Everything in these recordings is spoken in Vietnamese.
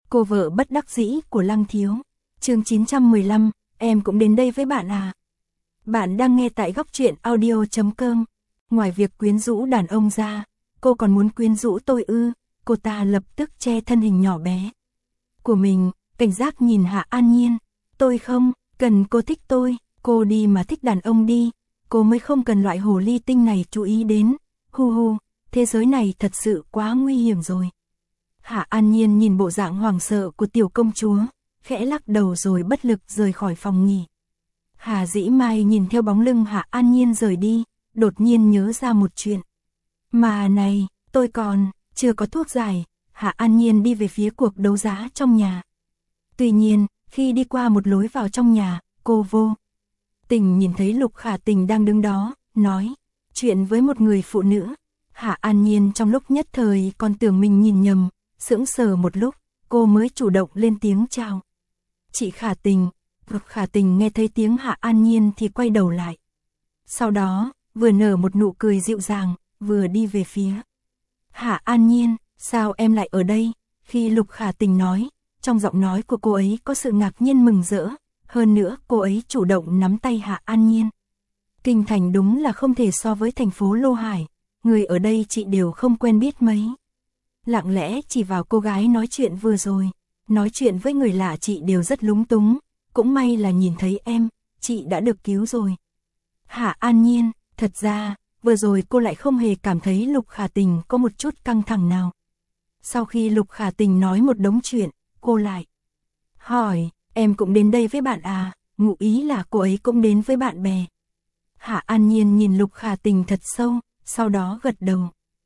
Cô vợ bất đắc dĩ của Lăng Thiếu. Chương 915, em cũng đến đây với bạn à? Bạn đang nghe tại Góc Truyện Audio.com. Ngoài việc quyến rũ đàn ông ra, cô còn muốn quyến rũ tôi ư? Cô ta lập tức che thân hình nhỏ bé của mình, cảnh giác nhìn Hạ An Nhiên. Tôi không cần cô thích tôi, cô đi mà thích đàn ông đi, cô mới không cần loại hồ ly tinh này chú ý đến. Hu hu, thế giới này thật sự quá nguy hiểm rồi. Hạ An Nhiên nhìn bộ dạng hoảng sợ của tiểu công chúa, khẽ lắc đầu rồi bất lực rời khỏi phòng nghỉ. Hà Dĩ Mai nhìn theo bóng lưng Hạ An Nhiên rời đi, đột nhiên nhớ ra một chuyện. Mà này, tôi còn chưa có thuốc giải. Hạ An Nhiên đi về phía cuộc đấu giá trong nhà. Tuy nhiên, khi đi qua một lối vào trong nhà, cô vô tình nhìn thấy Lục Khả Tình đang đứng đó, nói chuyện với một người phụ nữ. Hạ An Nhiên trong lúc nhất thời còn tưởng mình nhìn nhầm, sững sờ một lúc, cô mới chủ động lên tiếng chào. Chị Khả Tình. Lục Khả Tình nghe thấy tiếng Hạ An Nhiên thì quay đầu lại. Sau đó, vừa nở một nụ cười dịu dàng, vừa đi về phía Hạ An Nhiên. Sao em lại ở đây? Khi Lục Khả Tình nói, trong giọng nói của cô ấy có sự ngạc nhiên mừng rỡ, hơn nữa cô ấy chủ động nắm tay Hạ An Nhiên. Kinh thành đúng là không thể so với thành phố Lô Hải, người ở đây chị đều không quen biết mấy. Lặng lẽ chỉ vào cô gái nói chuyện vừa rồi, nói chuyện với người lạ chị đều rất lúng túng, cũng may là nhìn thấy em, chị đã được cứu rồi. Hạ An Nhiên, thật ra, vừa rồi cô lại không hề cảm thấy Lục Khả Tình có một chút căng thẳng nào. Sau khi Lục Khả Tình nói một đống chuyện, cô lại hỏi, em cũng đến đây với bạn à? Ngụ ý là cô ấy cũng đến với bạn bè. Hạ An Nhiên nhìn Lục Khả Tình thật sâu, sau đó gật đầu.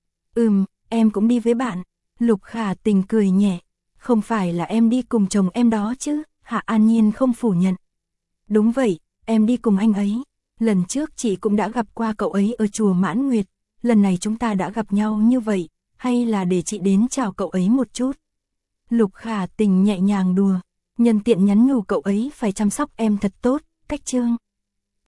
Em cũng đi với bạn. Lục Khả Tình cười nhẹ. Không phải là em đi cùng chồng em đó chứ? Hạ An Nhiên không phủ nhận. Đúng vậy, em đi cùng anh ấy. Lần trước chị cũng đã gặp qua cậu ấy ở chùa Mãn Nguyệt, lần này chúng ta đã gặp nhau như vậy, hay là để chị đến chào cậu ấy một chút? Lục Khả Tình nhẹ nhàng đùa, nhân tiện nhắn nhủ cậu ấy phải chăm sóc em thật tốt. Cách chương